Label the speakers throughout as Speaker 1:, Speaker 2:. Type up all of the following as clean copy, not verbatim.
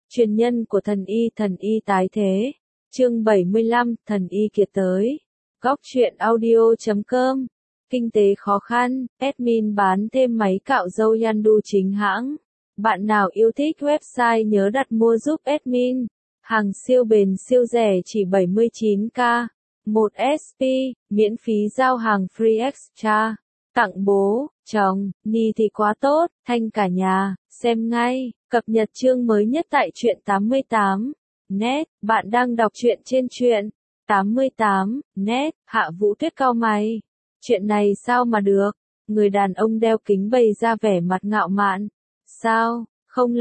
Speaker 1: Truyền nhân của thần y tái thế. Chương 75, thần y kiệt tới. Góc truyện audio.com. Kinh tế khó khăn, admin bán thêm máy cạo râu Yandu chính hãng. Bạn nào yêu thích website nhớ đặt mua giúp admin. Hàng siêu bền siêu rẻ chỉ 79k. 1 SP, miễn phí giao hàng free extra. Tặng bố, chồng, ni thì quá tốt, thanh cả nhà, xem ngay, cập nhật chương mới nhất tại truyện 88. Net, bạn đang đọc truyện trên truyện 88. Net, Hạ Vũ Tuyết cau mày. Chuyện này sao mà được? Người đàn ông đeo kính bày ra vẻ mặt ngạo mạn. Sao, không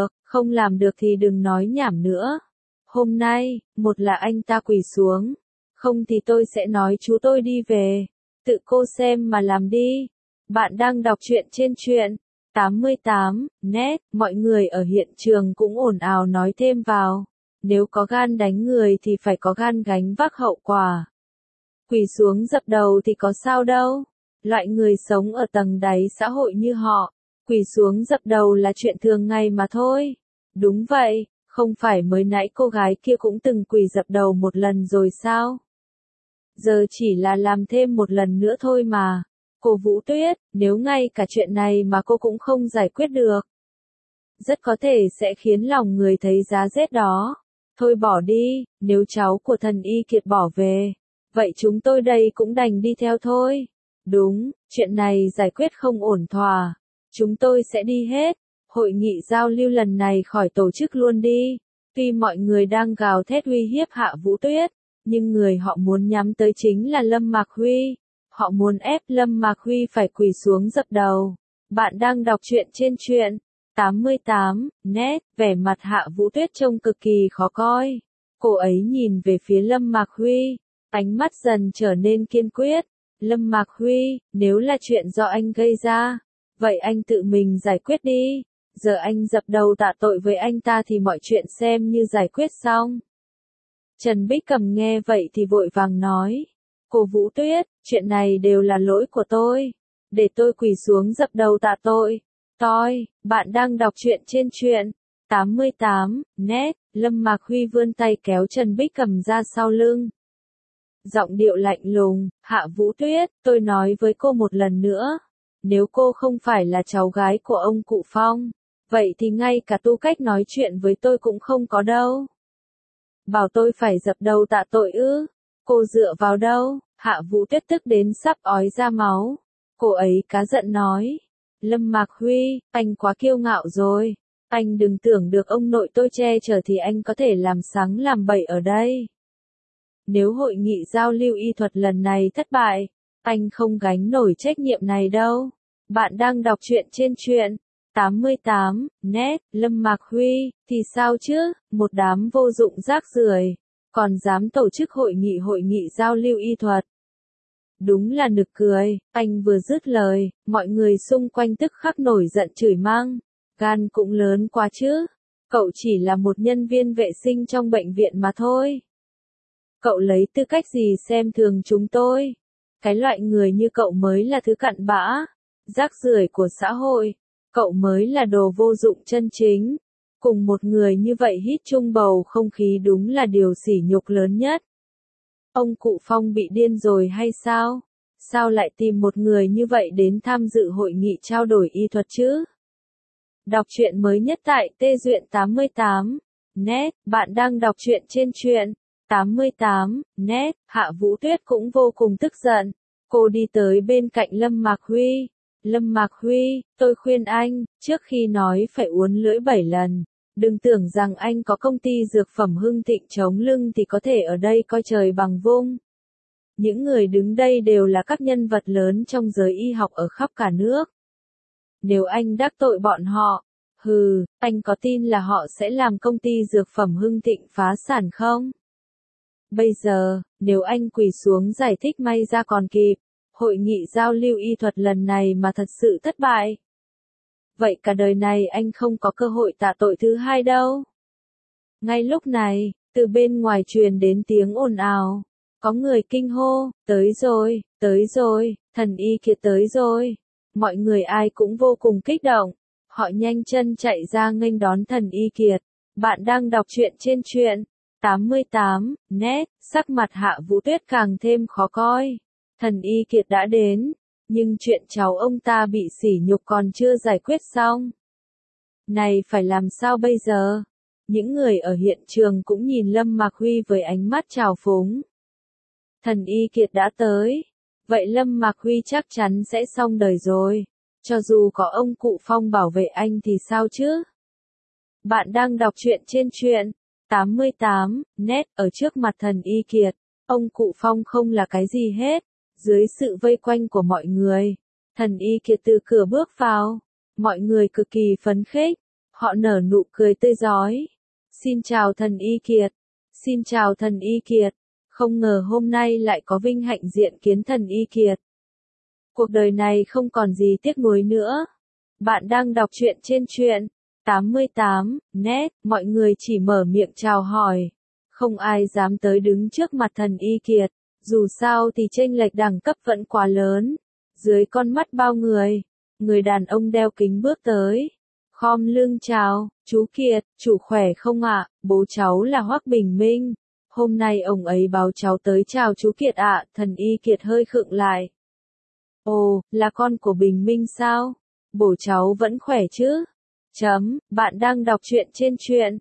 Speaker 1: làm được thì đừng nói nhảm nữa. Hôm nay, một là anh ta quỳ xuống, không thì tôi sẽ nói chú tôi đi về. Tự cô xem mà làm đi. Bạn đang đọc truyện trên truyện 88. Net, mọi người ở hiện trường cũng ồn ào nói thêm vào. Nếu có gan đánh người thì phải có gan gánh vác hậu quả. Quỳ xuống dập đầu thì có sao đâu. Loại người sống ở tầng đáy xã hội như họ, quỳ xuống dập đầu là chuyện thường ngày mà thôi. Đúng vậy, không phải mới nãy cô gái kia cũng từng quỳ dập đầu một lần rồi sao? Giờ chỉ là làm thêm một lần nữa thôi mà. Cô Vũ Tuyết, nếu ngay cả chuyện này mà cô cũng không giải quyết được, rất có thể sẽ khiến lòng người thấy giá rét đó. Thôi bỏ đi, nếu cháu của thần y kiệt bỏ về, vậy chúng tôi đây cũng đành đi theo thôi. Đúng, chuyện này giải quyết không ổn thỏa. Chúng tôi sẽ đi hết. Hội nghị giao lưu lần này khỏi tổ chức luôn đi. Tuy mọi người đang gào thét uy hiếp Hạ Vũ Tuyết, nhưng người họ muốn nhắm tới chính là Lâm Mạc Huy. Họ muốn ép Lâm Mạc Huy phải quỳ xuống dập đầu. Bạn đang đọc truyện trên truyện 88. Net, vẻ mặt Hạ Vũ Tuyết trông cực kỳ khó coi. Cô ấy nhìn về phía Lâm Mạc Huy, ánh mắt dần trở nên kiên quyết. Lâm Mạc Huy, nếu là chuyện do anh gây ra, vậy anh tự mình giải quyết đi. Giờ anh dập đầu tạ tội với anh ta thì mọi chuyện xem như giải quyết xong. Trần Bích Cầm nghe vậy thì vội vàng nói. Cô Vũ Tuyết, chuyện này đều là lỗi của tôi. Để tôi quỳ xuống dập đầu tạ tội. Bạn đang đọc truyện trên truyện 88. Net, Lâm Mạc Huy vươn tay kéo Trần Bích Cầm ra sau lưng. Giọng điệu lạnh lùng, Hạ Vũ Tuyết, tôi nói với cô một lần nữa. Nếu cô không phải là cháu gái của ông cụ Phong, vậy thì ngay cả tư cách nói chuyện với tôi cũng không có đâu. Bảo tôi phải dập đầu tạ tội ư? Cô dựa vào đâu? Hạ Vũ Tuyết tức đến sắp ói ra máu. Cô ấy cá giận nói. Lâm Mạc Huy, anh quá kiêu ngạo rồi. Anh đừng tưởng được ông nội tôi che chở thì anh có thể làm sáng làm bậy ở đây. Nếu hội nghị giao lưu y thuật lần này thất bại, anh không gánh nổi trách nhiệm này đâu. Bạn đang đọc truyện trên truyện 88. Net, Lâm Mạc Huy, thì sao chứ, một đám vô dụng rác rưởi, còn dám tổ chức hội nghị giao lưu y thuật. Đúng là nực cười, anh vừa dứt lời, mọi người xung quanh tức khắc nổi giận chửi mang. Gan cũng lớn quá chứ, cậu chỉ là một nhân viên vệ sinh trong bệnh viện mà thôi. Cậu lấy tư cách gì xem thường chúng tôi? Cái loại người như cậu mới là thứ cặn bã, rác rưởi của xã hội. Cậu mới là đồ vô dụng chân chính. Cùng một người như vậy hít chung bầu không khí đúng là điều sỉ nhục lớn nhất. Ông cụ Phong bị điên rồi hay sao? Sao lại tìm một người như vậy đến tham dự hội nghị trao đổi y thuật chứ? Đọc truyện mới nhất tại Tê Duyện 88. Net, bạn đang đọc truyện trên truyện 88. Net, Hạ Vũ Tuyết cũng vô cùng tức giận. Cô đi tới bên cạnh Lâm Mạc Huy. Lâm Mạc Huy, tôi khuyên anh, trước khi nói phải uốn lưỡi 7 lần. Đừng tưởng rằng anh có công ty dược phẩm Hưng Thịnh chống lưng thì có thể ở đây coi trời bằng vung. Những người đứng đây đều là các nhân vật lớn trong giới y học ở khắp cả nước. Nếu anh đắc tội bọn họ, anh có tin là họ sẽ làm công ty dược phẩm Hưng Thịnh phá sản không? Bây giờ, nếu anh quỳ xuống giải thích may ra còn kịp. Hội nghị giao lưu y thuật lần này mà thật sự thất bại, vậy cả đời này anh không có cơ hội tạ tội thứ hai đâu. Ngay lúc này, từ bên ngoài truyền đến tiếng ồn ào. Có người kinh hô, tới rồi, thần y kiệt tới rồi. Mọi người ai cũng vô cùng kích động. Họ nhanh chân chạy ra nghênh đón thần y kiệt. Bạn đang đọc truyện trên truyện 88 net, sắc mặt Hạ Vũ Tuyết càng thêm khó coi. Thần Y Kiệt đã đến, nhưng chuyện cháu ông ta bị sỉ nhục còn chưa giải quyết xong. Này phải làm sao bây giờ? Những người ở hiện trường cũng nhìn Lâm Mạc Huy với ánh mắt trào phúng. Thần Y Kiệt đã tới, vậy Lâm Mạc Huy chắc chắn sẽ xong đời rồi. Cho dù có ông cụ Phong bảo vệ anh thì sao chứ? Bạn đang đọc truyện trên truyện 88 net, ở trước mặt Thần Y Kiệt, ông cụ Phong không là cái gì hết. Dưới sự vây quanh của mọi người, Thần Y Kiệt từ cửa bước vào. Mọi người cực kỳ phấn khích, họ nở nụ cười tươi rói. Xin chào Thần Y Kiệt, xin chào Thần Y Kiệt, không ngờ hôm nay lại có vinh hạnh diện kiến Thần Y Kiệt. Cuộc đời này không còn gì tiếc nuối nữa. Bạn đang đọc truyện trên truyện 88 net, mọi người chỉ mở miệng chào hỏi. Không ai dám tới đứng trước mặt Thần Y Kiệt, dù sao thì chênh lệch đẳng cấp vẫn quá lớn. Dưới con mắt bao người, người đàn ông đeo kính bước tới. Khom lưng chào, chú Kiệt, chủ khỏe không ạ? Bố cháu là Hoắc Bình Minh. Hôm nay ông ấy báo cháu tới chào chú Kiệt ạ. Thần Y Kiệt hơi khựng lại. Ồ, là con của Bình Minh sao? Bố cháu vẫn khỏe chứ? Bạn đang đọc truyện trên truyện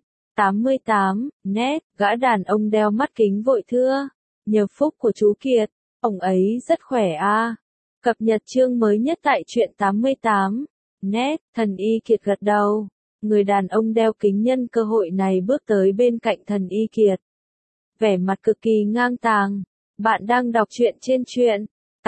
Speaker 1: 88 net, gã đàn ông đeo mắt kính vội thưa. Nhờ phúc của chú Kiệt, ông ấy rất khỏe à. Cập nhật chương mới nhất tại truyện 88 net, Thần Y Kiệt gật đầu. Người đàn ông đeo kính nhân cơ hội này bước tới bên cạnh Thần Y Kiệt. Vẻ mặt cực kỳ ngang tàng. Bạn đang đọc truyện trên truyện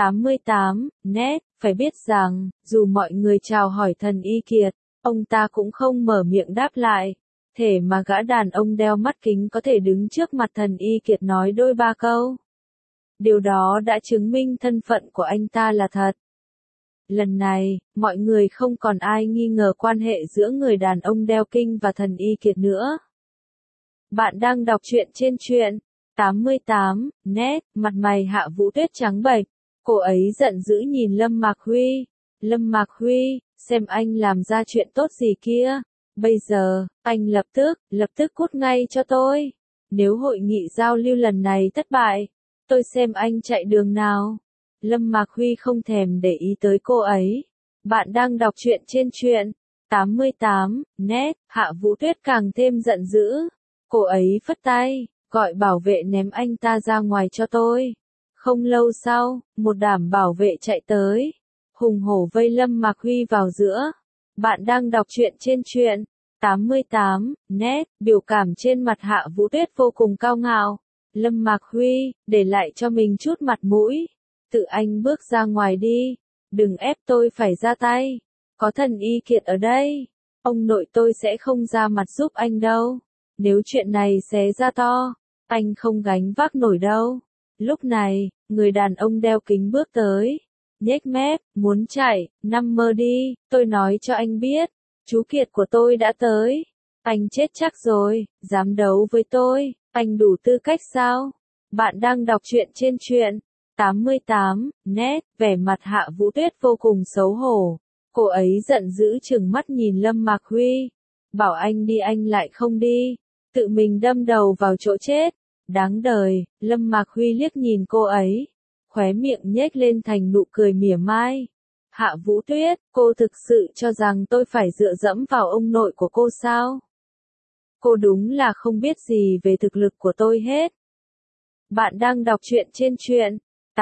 Speaker 1: 88 net, phải biết rằng, dù mọi người chào hỏi Thần Y Kiệt, ông ta cũng không mở miệng đáp lại. Thể mà gã đàn ông đeo mắt kính có thể đứng trước mặt Thần Y Kiệt nói đôi ba câu. Điều đó đã chứng minh thân phận của anh ta là thật. Lần này, mọi người không còn ai nghi ngờ quan hệ giữa người đàn ông đeo kính và Thần Y Kiệt nữa. Bạn đang đọc truyện trên truyện 88 net, mặt mày Hạ Vũ Tuyết trắng bệch. Cô ấy giận dữ nhìn Lâm Mạc Huy. Lâm Mạc Huy, xem anh làm ra chuyện tốt gì kia. Bây giờ, anh lập tức cút ngay cho tôi. Nếu hội nghị giao lưu lần này thất bại, tôi xem anh chạy đường nào. Lâm Mạc Huy không thèm để ý tới cô ấy. Bạn đang đọc truyện trên truyện 88 net, Hạ Vũ Tuyết càng thêm giận dữ. Cô ấy phất tay, gọi bảo vệ ném anh ta ra ngoài cho tôi. Không lâu sau, một đám bảo vệ chạy tới, hùng hổ vây Lâm Mạc Huy vào giữa. Bạn đang đọc truyện trên truyện 88 net, biểu cảm trên mặt Hạ Vũ Tuyết vô cùng cao ngạo. Lâm Mạc Huy, để lại cho mình chút mặt mũi. Tự anh bước ra ngoài đi, đừng ép tôi phải ra tay. Có Thần Y Kiệt ở đây, ông nội tôi sẽ không ra mặt giúp anh đâu. Nếu chuyện này xé ra to, anh không gánh vác nổi đâu. Lúc này, người đàn ông đeo kính bước tới, nhếch mép, muốn chạy, nằm mơ đi, tôi nói cho anh biết, chú Kiệt của tôi đã tới. Anh chết chắc rồi, dám đấu với tôi, anh đủ tư cách sao? Bạn đang đọc truyện trên truyện 88 net, vẻ mặt Hạ Vũ Tuyết vô cùng xấu hổ. Cô ấy giận dữ trừng mắt nhìn Lâm Mạc Huy. Bảo anh đi anh lại không đi, tự mình đâm đầu vào chỗ chết. Đáng đời, Lâm Mạc Huy liếc nhìn cô ấy, khóe miệng nhếch lên thành nụ cười mỉa mai. Hạ Vũ Tuyết, cô thực sự cho rằng tôi phải dựa dẫm vào ông nội của cô sao? Cô đúng là không biết gì về thực lực của tôi hết. Bạn đang đọc truyện trên truyện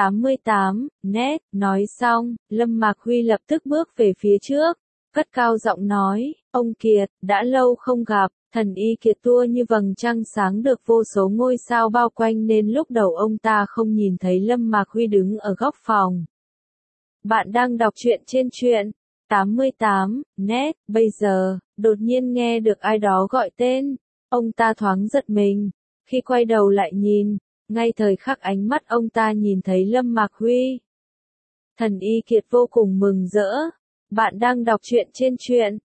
Speaker 1: 88 net, nói xong, Lâm Mạc Huy lập tức bước về phía trước, cất cao giọng nói, ông Kiệt, đã lâu không gặp. Thần Y Kiệt tua như vầng trăng sáng được vô số ngôi sao bao quanh nên lúc đầu ông ta không nhìn thấy Lâm Mạc Huy đứng ở góc phòng. Bạn đang đọc truyện trên truyện 88 net, bây giờ, đột nhiên nghe được ai đó gọi tên. Ông ta thoáng giật mình, khi quay đầu lại nhìn, ngay thời khắc ánh mắt ông ta nhìn thấy Lâm Mạc Huy. Thần Y Kiệt vô cùng mừng rỡ. Bạn đang đọc truyện trên truyện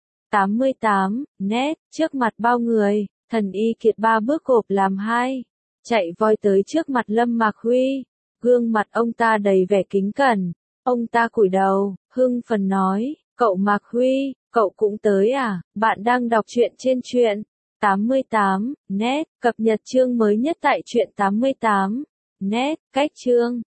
Speaker 1: 88 net, trước mặt bao người, Thần Y Kiệt ba bước gộp làm hai, chạy voi tới trước mặt Lâm Mạc Huy. Gương mặt ông ta đầy vẻ kính cẩn. Ông ta cúi đầu, hưng phấn nói, cậu Mạc Huy, cậu cũng tới à? Bạn đang đọc truyện trên truyện 88 net, cập nhật chương mới nhất tại truyện 88 net, cách chương